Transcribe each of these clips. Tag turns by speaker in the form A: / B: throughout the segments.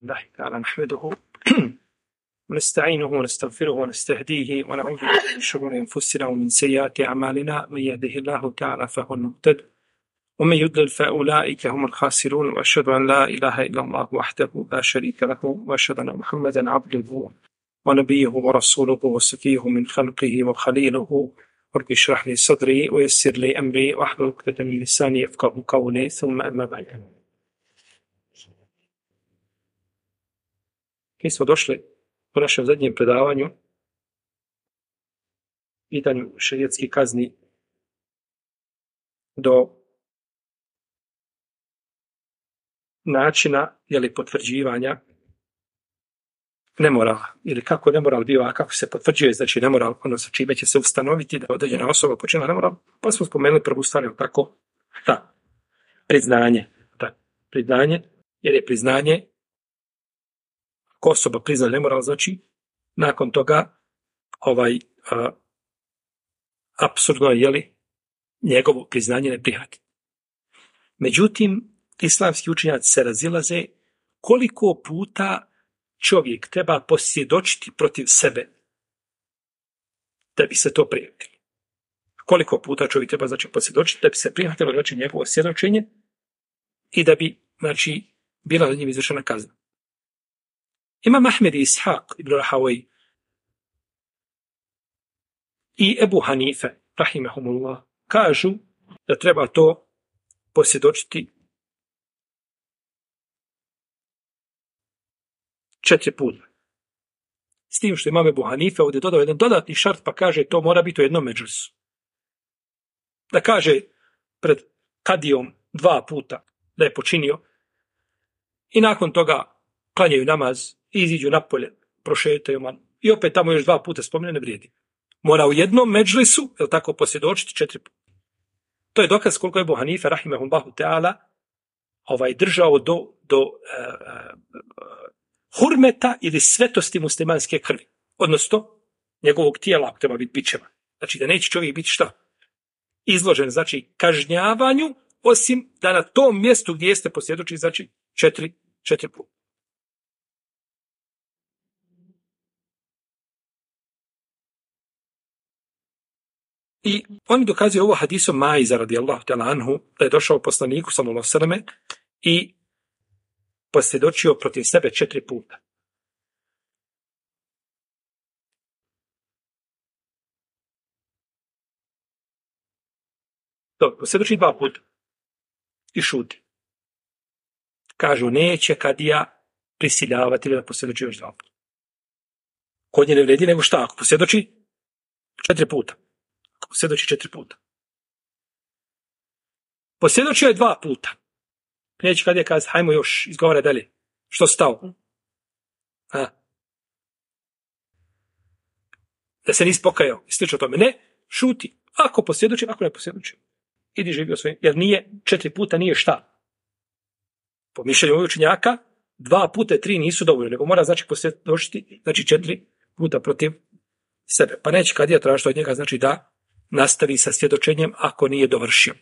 A: الله تعالى نحمده ونستعينه ونستغفره ونستهديه ونعوذ بالله من شرور انفسنا ومن سيئات اعمالنا من يهده الله تعالى فهو المهتد ومن يضلل فاولئك هم الخاسرون واشهد ان لا اله الا الله وحده لا شريك له واشهد ان محمدا عبده ونبيه ورسوله وصفيه من خلقه وخليله رب اشرح لي صدري ويسر لي امري واحلل عقدة من لساني يفقهوا قولي ثم اما بعد. Mi smo došli u našem zadnjem predavanju pitanju šerijetskih kazni do načina potvrđivanja nemorala ili kako nemoral biva, kako se potvrđuje, znači nemoral, ono sa čime će se ustanoviti da određena osoba počinila nemoral, pa smo spomenuli prvu stvar, tako, priznanje, jer je priznanje, ako osoba prizna nemoral, znači nakon toga apsurdno je njegovo priznanje ne prihvatiti. Međutim, islamski učenjaci se razilaze koliko puta čovjek treba posvjedočiti protiv sebe da bi se to prihvatilo. Koliko puta čovjek treba posvjedočiti da bi se prihvatilo njegovo svjedočenje i da bi bila za njim izvršena kazna. Imam Ahmed i Ishaq ibn Rahawaj i Ebu Hanife, rahimahumullah, kažu da treba to posvjedočiti 4 puta. S tim što imam Ebu Hanife ovdje dodao jedan dodatni šart, pa kaže to mora biti u jednom medžlisu. Da kaže pred kadijom 2 puta da je počinio i nakon toga klanjaju namaz i iziđu napolje, prošetaju i opet tamo još 2 puta spomene, ne vrijedi. Mora u jednom medžlisu, tako, posvjedočiti 4 puta. To je dokaz koliko je Ebu Hanife, rahimahullahu ta'ala, držao do hurmeta ili svetosti muslimanske krvi. Odnosno, njegovog tijela, ako treba biti bićeva. Znači, da neće čovjek biti izložen, kažnjavanju, osim da na tom mjestu gdje jeste posvjedoči, 4 puta. I oni dokazuju ovo hadisom Maiza radijallahu ta'ala anhu, da je došao poslaniku sallallahu alejhi ve selleme i posvjedočio protiv sebe 4 puta. Dobro, posvjedoči 2 puta i šuti. Kažu, neće kadija prisiljavati da posvjedoči još 2 puta. Kod nje ne vredi nego šta, ako posvjedoči 4 puta. Posvjedoči 4 puta. Posvjedočio je 2 puta. Neće kad je kazati, hajmo još, izgovara dalje. Što stao? Da se nisi pokajao. I slično tome. Ne, šuti. Ako posvjedoči, ako ne posvjedoči. Idi živio svojim. Jer 4 puta nije šta. Po mišljenju ovih učenjaka, 2 puta 3 nisu dovoljno, nego mora posvjedočiti, 4 puta protiv sebe. Pa neće kad je tražiti od njega, da nastavi sa svjedočenjem ako nije dovršio.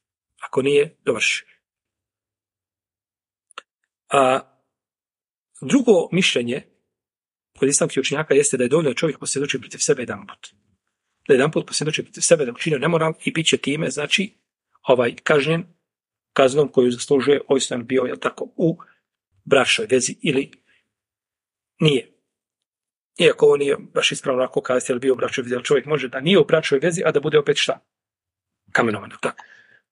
A: A drugo mišljenje kod islamskih učenjaka jeste da je dovoljno da čovjek posvjedoči protiv sebe jedanput. Da jedanput posvjedoči protiv sebe da učinio nemoral i bit će time, kažnjen kaznom koju zaslužuje, ovisno bio, u bračnoj vezi ili nije. Iako ovo nije baš ispravno ako kazati je li bio u bračnoj vezi, ali čovjek može da nije u bračnoj vezi, a da bude opet šta? Kamenovan, tako.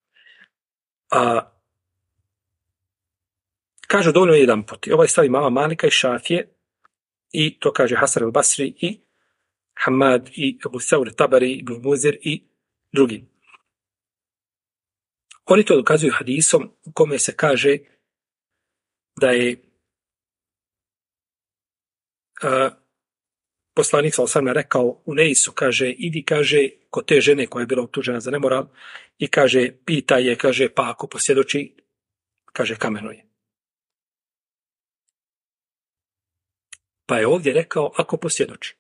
A: Kažu dovoljno jedan put. Ovaj stavi mama Malika i Šafije i to kaže Hasan al-Basri i Hamad i Abu Thawr Tabari, Ibn Muzir i drugi. Oni to dokazuju hadisom u kome se kaže da je poslanik sallallahu rekao u Neisu, kaže, idi, kaže, kod te žene koja je bila optužena za nemoral i kaže, pita je, kaže, pa ako posvjedoči, kaže, kamenuje. Pa je ovdje rekao, ako posvjedoči.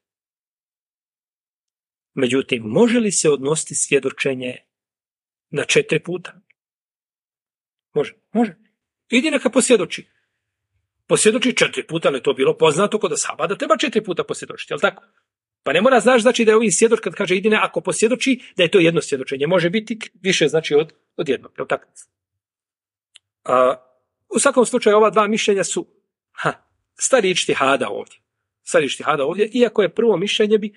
A: Međutim, može li se odnositi svjedočenje na 4 puta? Može. Idi neka posvjedoči. posvjedoči 4 puta, ali to bilo poznato kod ashaba da treba 4 puta posvjedočiti, jel tako? Pa ne mora znaš znači da je ovim svjedoč kad kaže idine, ako posvjedoči da je to jedno svjedočenje, može biti više znači od jednog, jel tako? U svakom slučaju ova dva mišljenja su stari ičtihada ovdje, iako je prvo mišljenje bi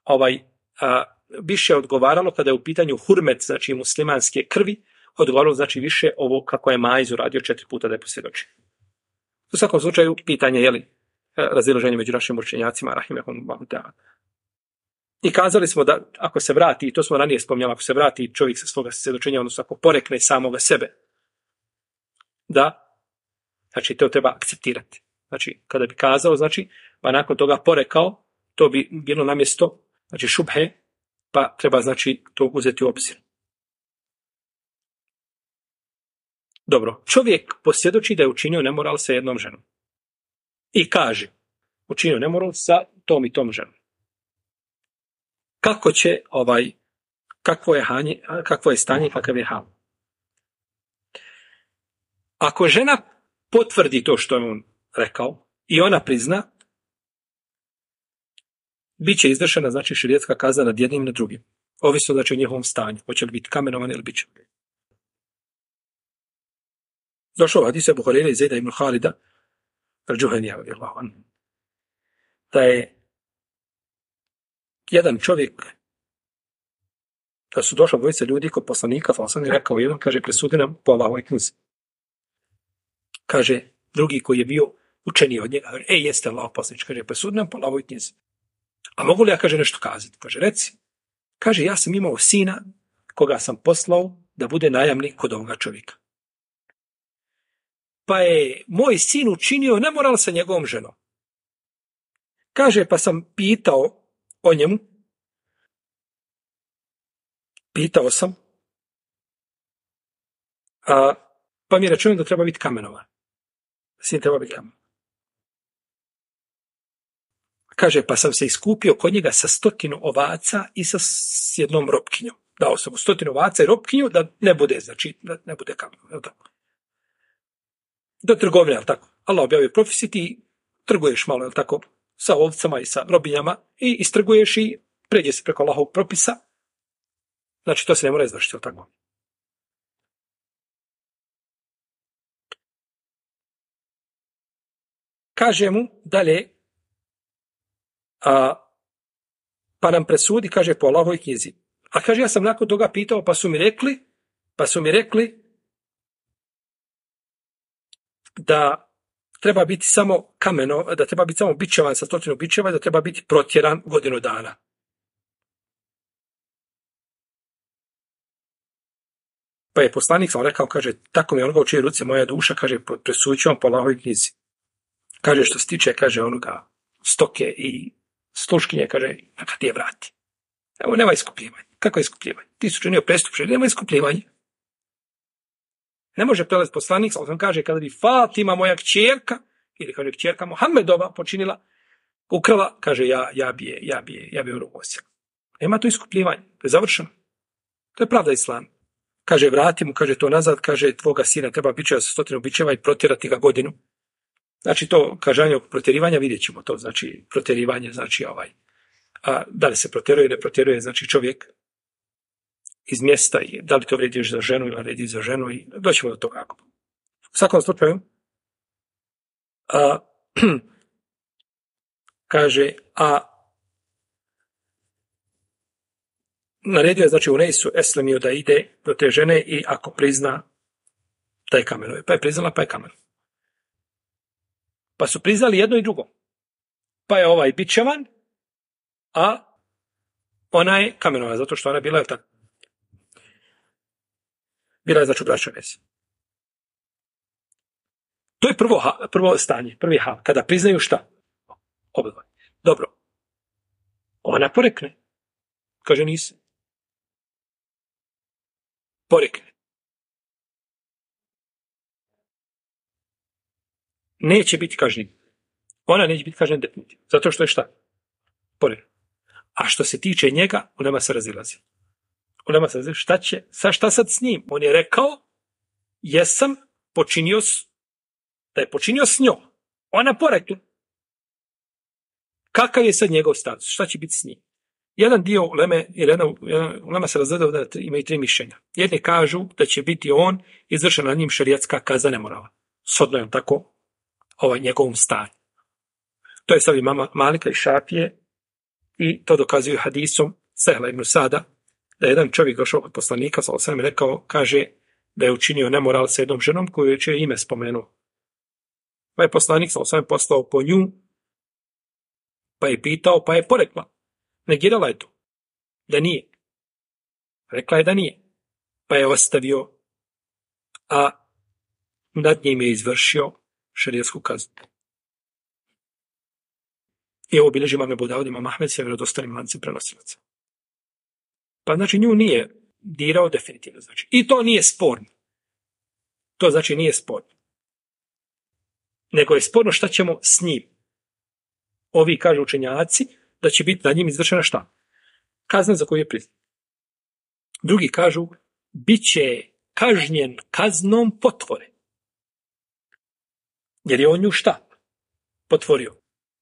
A: više odgovaralo kada je u pitanju hurmet, znači muslimanske krvi, odgovaralo znači više ovo kako je Maiz uradio 4 puta da je posvjedočio. U svakom slučaju pitanje je li razilaženje među našim učenjacima, rahimehumullahu ta'ala. I kazali smo da ako se vrati, i to smo ranije spominjali, ako se vrati čovjek sa svoga svjedočenja, odnosno ako porekne samoga sebe, da, znači to treba akceptirati. Znači, kada bi kazao, znači, pa nakon toga porekao, to bi bilo na mjesto, znači šubhe, pa treba, znači, to uzeti u obzir. Dobro, čovjek posvjedoči da je učinio nemoral sa jednom ženom. I kaže, učinio nemoral sa tom i tom ženom. Kako će kakvo je stanje, kakav je hal? Ako žena potvrdi to što je on rekao i ona prizna, bit će izvršena, znači, šerijetska kazna nad jednim i nad drugim. Ovisno, znači, o njihovom stanju. Hoće li biti kamenovan ili bit će. Došao hadis Ebu Hurajre i Zejda ibn Halida, al-Džuhenija, radijallahu anhu, da je jedan čovjek, da su došli dvojica ljudi kod poslanika, pa sam je rekao jedan, kaže, presudi nam po Allahovoj knjizi. Kaže, drugi koji je bio učeniji od njega, jeste Allahov poslanik, kaže, presudi nam po Allahovoj knjizi. A mogu li ja, kaže, nešto kazati? Kaže, reci. Kaže, ja sam imao sina koga sam poslao da bude najamnik kod ovoga čovjeka. Pa je moj sin učinio nemoral sa njegovom ženom. Kaže, pa sam pitao o njemu. Pitao sam. Pa mi je rečeno da treba biti kamenovan. Sin treba biti kamenovan. Kaže, pa sam se iskupio kod njega sa 100 ovaca i sa jednom ropkinjom. Dao sam mu 100 ovaca i ropkinju da ne bude, znači, da ne bude kamenovan. Do trgovine, jel tako? Allah objavio propisi, ti trguješ malo, jel tako, sa ovcama i sa robinjama i istrguješ i pređe se preko Allahovog propisa. Znači, to se ne mora izvršiti, jel tako? Kaže mu dalje, pa nam presudi, kaže, po Allahovoj knjizi. A kaže, ja sam nakon toga pitao, pa su mi rekli da treba biti samo kameno, da treba biti samo bičevan sa 100 bičeva i da treba biti protjeran godinu dana. Pa je poslanik sam rekao, kaže, tako mi je onoga u čije ruci moja duša, kaže, presudit ću vam po Allahovoj knjizi. Kaže, što se tiče, kaže, onoga stoke i sluškinje, kaže, neka ti je vrati. Evo, nema iskupljivanja. Kako je iskupljivanje? Ti su činio prestup, nema iskupljivanja. Ne može prelaz poslanik, ali on kaže, kada bi Fatima, moja kćerka, ili kaže kćerka Muhammedova počinila, ukrala, kaže, ja bi je urugosila. Nema to iskupljivanje, to je završeno. To je pravda islama. Kaže, vrati mu, kaže, to nazad, kaže, tvoga sina treba bičeva sa 100 bičeva i protjerati ga godinu. Znači, to kažanje oko protjerivanja, vidjet ćemo to, znači, protjerivanje, znači, da li se protjeruje, ne protjeruje, znači, čovjek iz mjesta i da li to vrediš za ženu ili vredi za ženu i doćemo do toga. U svakom slučaju, kaže, naredio je, znači, u Nejsu Eslemiju da ide do te žene i ako prizna da je kamenuje. Pa je priznala, pa je kamenuje. Pa su priznali jedno i drugo. Pa je ovaj bičevan, a ona je kamenova, zato što ona je bila, bila je, znači, u bračnoj vezi. To je prvo stanje, prvi hal. Kada priznaju šta? Oboje. Dobro. Ona porekne. Kaže, nisam. Porekne. Neće biti kažnjen. Ona neće biti kažnjen definitivno. Zato što je šta? Porekne. A što se tiče njega, u nama se razilazi. Šta sad s njim? On je rekao, da je počinio s njom. Ona porekla. Kakav je sad njegov status? Šta će biti s njim? Jedan dio ulema se razgledao da imaju 3 mišljenja. Jedni kažu da će biti on izvršena na njim šerijatska kazna nemorala. Sodno je tako njegovom stanju. To je stav imama Malika i Šafije i to dokazuju hadisom Sehla ibn Sada, da je jedan čovjek došao kod poslanika, sallallahu alejhi ve sellem, kaže da je učinio nemoral sa jednom ženom koju je ime spomenuo. Pa je poslanik sallallahu alejhi ve sellem poslao po nju, pa je pitao, pa je porekla. Negirala je to. Da nije. Rekla je da nije. Pa je ostavio, a nad njim je izvršio šerijatsku kaznu. I ovo bilježi imam Ebu Davud, imam Ahmed, sa vjerodostojnim lancem prenosilaca. Pa znači nju nije dirao definitivno. Znači. I to nije sporno. To znači nije sporno. Nego je sporno šta ćemo s njim. Ovi kažu učenjaci da će biti nad njim izvršena šta? Kazna za koju je priznat. Drugi kažu bit će kažnjen kaznom potvore. Jer je on nju šta? Potvorio.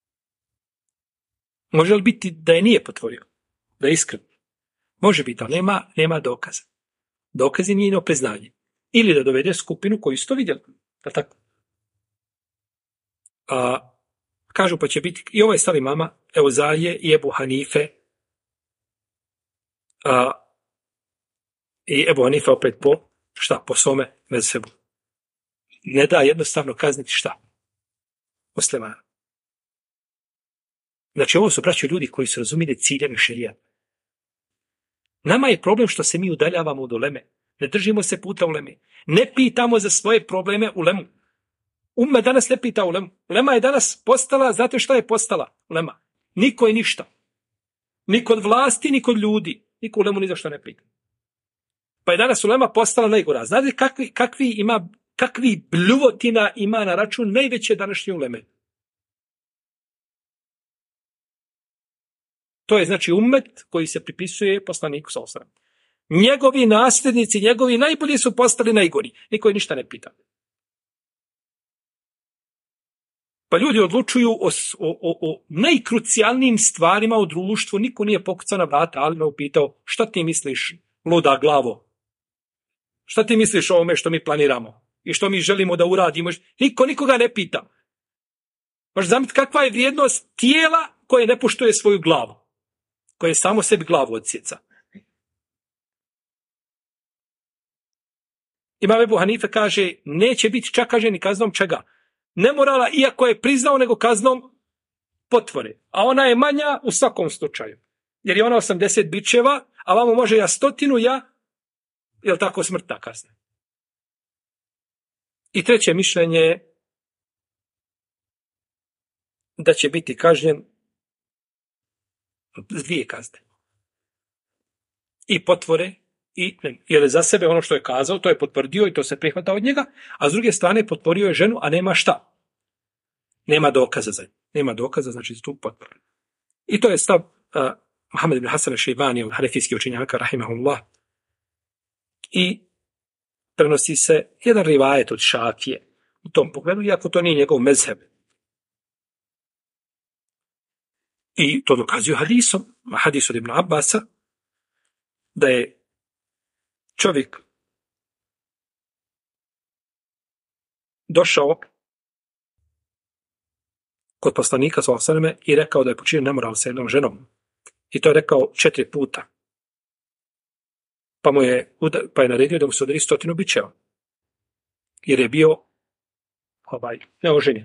A: Može li biti da je nije potvorio? Da je iskren? Može biti, ali nema dokaza. Dokaz je njeno priznanje. Ili da dovede skupinu koju su to vidjeli. Da tako? Kažu pa će biti, i ovo je stav imama Euzalije i Ebu Hanife, i Ebu Hanife opet po svome mezhebu. Ne da jednostavno kazniti šta? Muslimana. Znači ovo su braćo ljudi koji su razumjeli ciljevi šerijata. Nama je problem što se mi udaljavamo od uleme. Ne držimo se puta uleme. Ne pitamo za svoje probleme ulemu. Umma danas ne pita ulemu. Ulema je danas postala, znate šta je postala ulema? Niko je ništa. Ni kod vlasti, ni kod ljudi. Niko ulemu ni za što ne pita. Pa je danas ulema postala najgora. Znate kakvi bljuvotina ima na račun najveće današnje uleme? To je znači ummet koji se pripisuje poslaniku sallallahu alejhi ve sellem. Njegovi nasljednici, njegovi najbolji su postali najgori. Niko je ništa ne pita. Pa ljudi odlučuju o najkrucijalnijim stvarima u društvu. Niko nije pokucao na vrata, ali me upitao, šta ti misliš, luda glavo? Šta ti misliš o ovome što mi planiramo? I što mi želimo da uradimo? Niko nikoga ne pita. Možeš zamisliti kakva je vrijednost tijela koje ne poštuje svoju glavu. Koje samo sebi glavu odsjeca. Imam Ebu Hanife kaže, neće biti čak kaže ni kaznom čega. Nemorala, iako je priznao, nego kaznom potvore. A ona je manja u svakom slučaju. Jer je ona 80 bičeva, a vamo može 100, jel tako, smrtna kazna. I treće mišljenje je da će biti kažnjen 2 kazne. I potvore, jer je za sebe ono što je kazao, to je potvrdio i to se prihvata od njega, a s druge strane potvorio je ženu, a nema šta? Nema dokaza za nju. Nema dokaza, znači za tu potvoru. I to je stav Muhammed ibn Hasan al-Šejbani, hanefijski učenjaka, rahimahullah. I prenosi se jedan rivajet od Šafije u tom pogledu, iako to nije njegov mezheb. I to dokazuju hadisom, hadis od Ibn Abbasa, da je čovjek došao kod poslanika sallallahu alejhi ve selleme i rekao da je počinio nemoral sa jednom ženom. I to je rekao 4 puta. Pa je naredio da mu se udari 100 bičeva. Jer je bio neoženjen.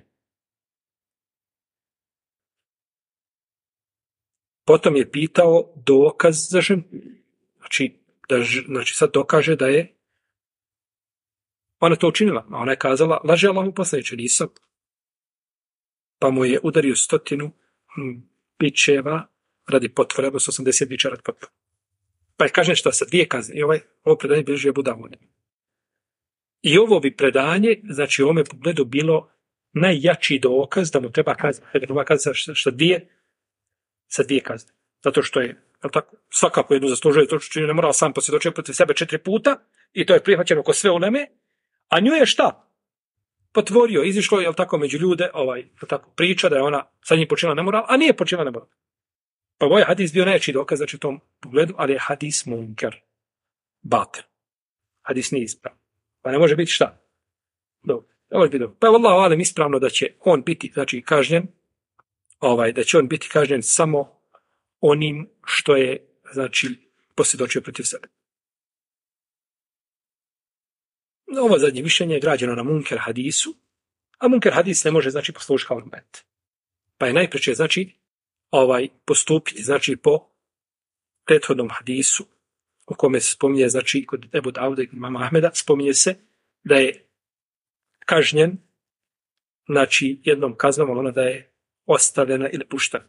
A: Potom je pitao dokaz za ženu. Znači sad dokaže da je ona to učinila. A ona je kazala, laže Allahu poslaniče, nisam. Pa mu je udario 100 bičeva radi potvore, odnosno 80 bičeva radi potvore. Pa je kažem što sa 2 kazne. I ovo predanje bilježi Ebu Davud. I ovo bi predanje, znači u ovome pogledu bilo najjači dokaz da mu treba kazati sa 2 kazne. Zato što je, tako, svakako jednu zaslužuje to što ne mora sam posvjedočiti protiv sebe 4 puta i to je prihvaćeno kod sve uleme, a nju je šta? potvorio, izišlo, jel tako, među ljude, tako, priča da je ona sa njim počinila nemoral, a nije počinila nemoral. Pa ovaj hadis bio najjači dokaz, znači u tom pogledu, ali je hadis munker, batil. Hadis nije ispravan. Pa ne može biti šta? Dobro, ne može biti dobro. Pa je vallahu alem ispravno da će on biti, znači, kažnjen, da će on biti kažnjen samo onim što je, znači, posvjedočio protiv sebe. Ovo zadnje mišljenje je građeno na munker hadisu, a munker hadis ne može, znači, poslužiti kao argument. Pa je najpreče, znači, postupiti, znači, po prethodnom hadisu, u kome se spominje, znači, kod Ebu Dauda i imama Ahmeda, spominje se da je kažnjen, znači, jednom kaznom, ali ona da je ostavljena ili puštena.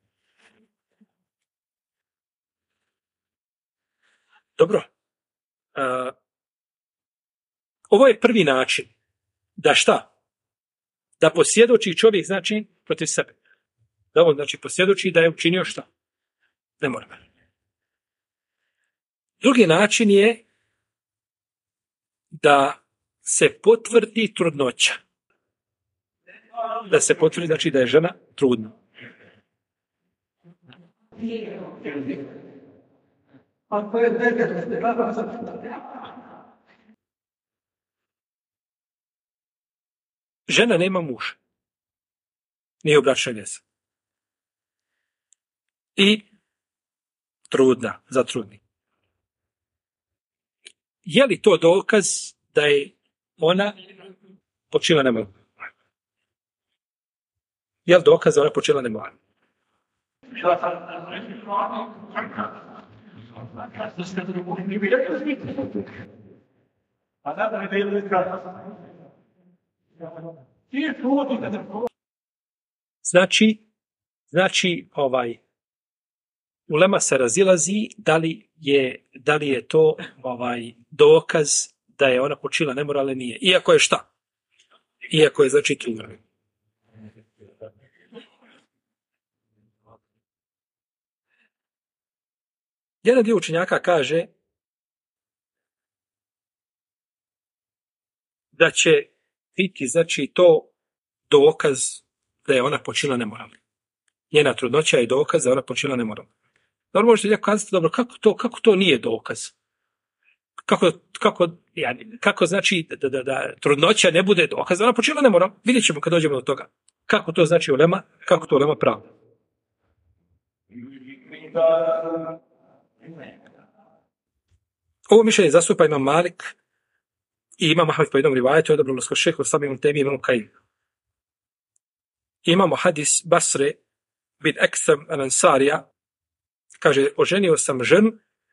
A: Dobro. Ovo je prvi način da šta? Da posvjedoči čovjek, znači, protiv sebe. Da on, znači, posvjedoči da je učinio šta? Ne mora. Drugi način je da se potvrdi trudnoća. Da se potvrdi, znači, da je žena trudna. Žena nema muža. Nije u bračnoj vezi. I trudna, zatrudni. Je li to dokaz da je ona počela nemoral? Je li dokaz da ona počela nemoral? Znači, ulema se razilazi da li je to dokaz da je ona počela nemoral ili nije. Iako je šta? Iako je, znači, trudna. Jedan dio učenjaka kaže da će biti, znači, to dokaz da je ona počela nemoral. Njena trudnoća je dokaz da je ona počela nemoral. Dobro, možete kazati, dobro, kako to nije dokaz? Kako znači da trudnoća ne bude dokaz da ona počela nemoral? Vidjet ćemo kad dođemo do toga. Kako to znači ulema, kako to ulema pravo. Ovo mišljenje zastupa Imam Malik i Imam Ahmed po jednom rivajetu, odabralo skoro šehu Samim Temi Imam Kajim. Imamo hadis Basre bin Eksam al-Ansarija, kaže, oženio sam ženu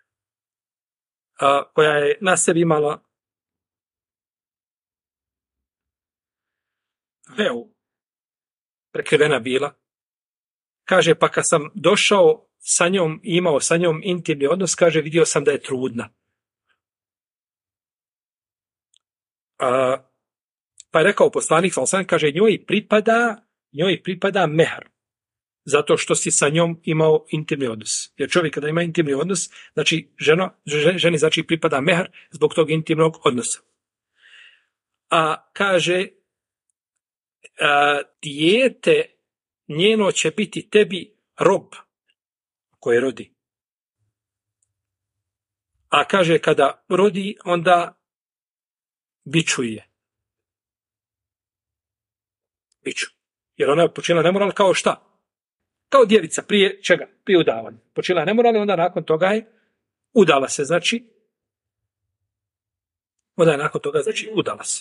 A: koja je na sebi imala veu, prekrivena bila. Kaže, pa kad sam došao sa njom i imao sa njom intimni odnos, kaže, vidio sam da je trudna. Pa je rekao poslanik, kaže, njoj pripada mehr, zato što si sa njom imao intimni odnos. Jer čovjek kada ima intimni odnos, znači ženi znači pripada mehr zbog tog intimnog odnosa. A kaže, dijete njeno će biti tebi rob koje rodi. A kaže, kada rodi, onda bičuje. Biču. Jer ona je počela nemoral kao šta? Kao djevica prije čega? Prije udavanja. Počela nemoral i onda nakon toga je udala se, znači. Onda je nakon toga, znači, udala se.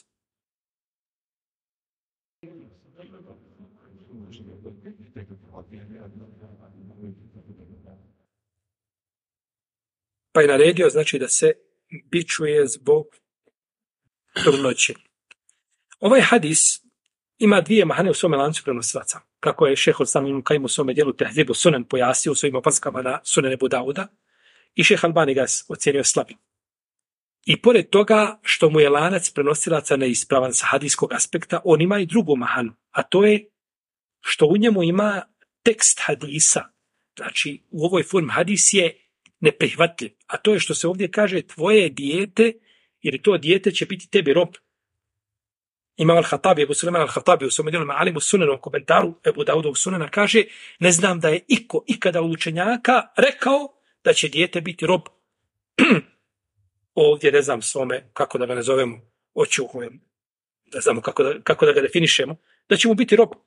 A: Pa je naredio, znači, da se bičuje zbog trudnoće. Ovaj hadis ima dvije mahane u svome lancu prenosilaca. Kako je šejh Samim Kajim u svome dijelu Tehzibu Sunan pojasnio u svojim opaskama na Sunan Ebu Dauda i šejh Albani ga ocijenio slabim. I pored toga što mu je lanac prenosilaca neispravan sa hadijskog aspekta, on ima i drugu mahanu, a to je što u njemu ima tekst hadisa. Znači, u ovoj formi hadis je neprihvatljiv. A to je što se ovdje kaže tvoje dijete, jer to dijete će biti tebi rob. Imam al-Hatabi, Ebu Suleiman al-Hatabi u svom djelu Ma'alimu Sunanu u komentaru Ebu Daudovog Sunana kaže, ne znam da je ikada od učenjaka rekao da će dijete biti rob. Ovdje ne znam svome, kako da ga nazovemo, očuhujem, ne znamo kako da ga definišemo, da će mu biti rob.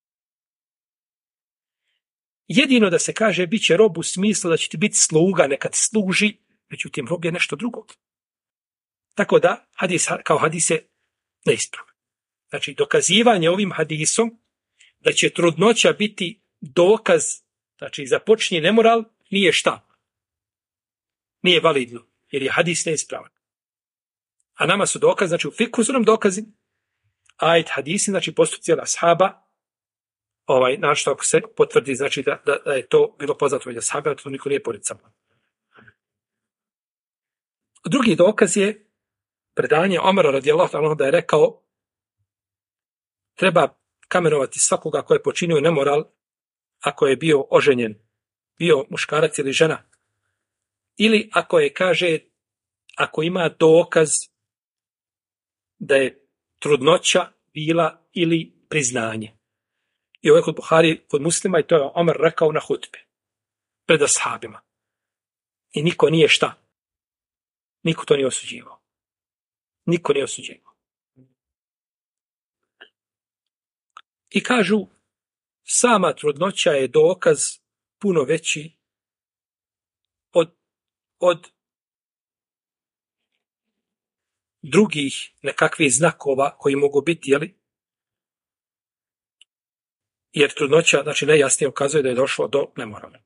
A: Jedino da se kaže bit će rob u smislu da će ti biti sluga, nekad služi, međutim rob je nešto drugo. Tako da kao hadis je neispravan. Znači dokazivanje ovim hadisom da će trudnoća biti dokaz, znači započinje nemoral, nije šta? Nije validno, jer je hadis neispravan. A nama su dokaz, znači u fikhu su nam dokazi, ajet hadisi, znači postupci ashaba, našto ako se potvrdi, znači da je to bilo poznato od ashaba, to niko nije pored sama. Drugi dokaz je predanje Omara radijallahu anhu da je rekao treba kamenovati svakoga ko je počinio nemoral ako je bio oženjen, bio muškarac ili žena. Ili ako je, kaže, ako ima dokaz da je trudnoća bila ili priznanje. I ovo je kod Buhari, kod Muslima, i to je Omer rekao na hutbe, pred ashabima. I niko nije šta? Niko to nije osuđivao. Niko nije osuđivao. I kažu, sama trudnoća je dokaz puno veći od drugih nekakvih znakova koji mogu biti, jer trudnoća, znači najjasnije ukazuje da je došlo do nemorala.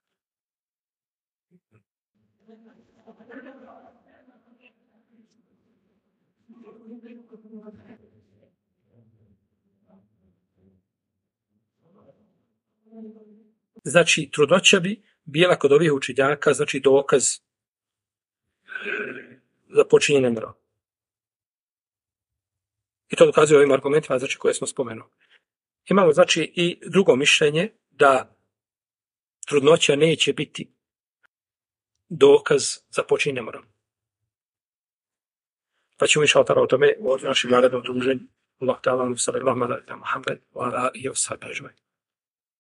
A: Znači, trudnoća bi bila kod ovih učenjaka, znači dokaz za počinjenje nemorala. I to dokazuje ovim argumentima, znači, koje smo spomenuli. Imamo, znači, i drugo mišljenje da trudnoća neće biti dokaz za počinjenje nemorala. Pa ćemo inšallah o tome u našem narednom druženju. Allah ta'ala, sallallahu alaihi wa sallam, Muhammed, wa ala alihi wa sahbihi ajma'in.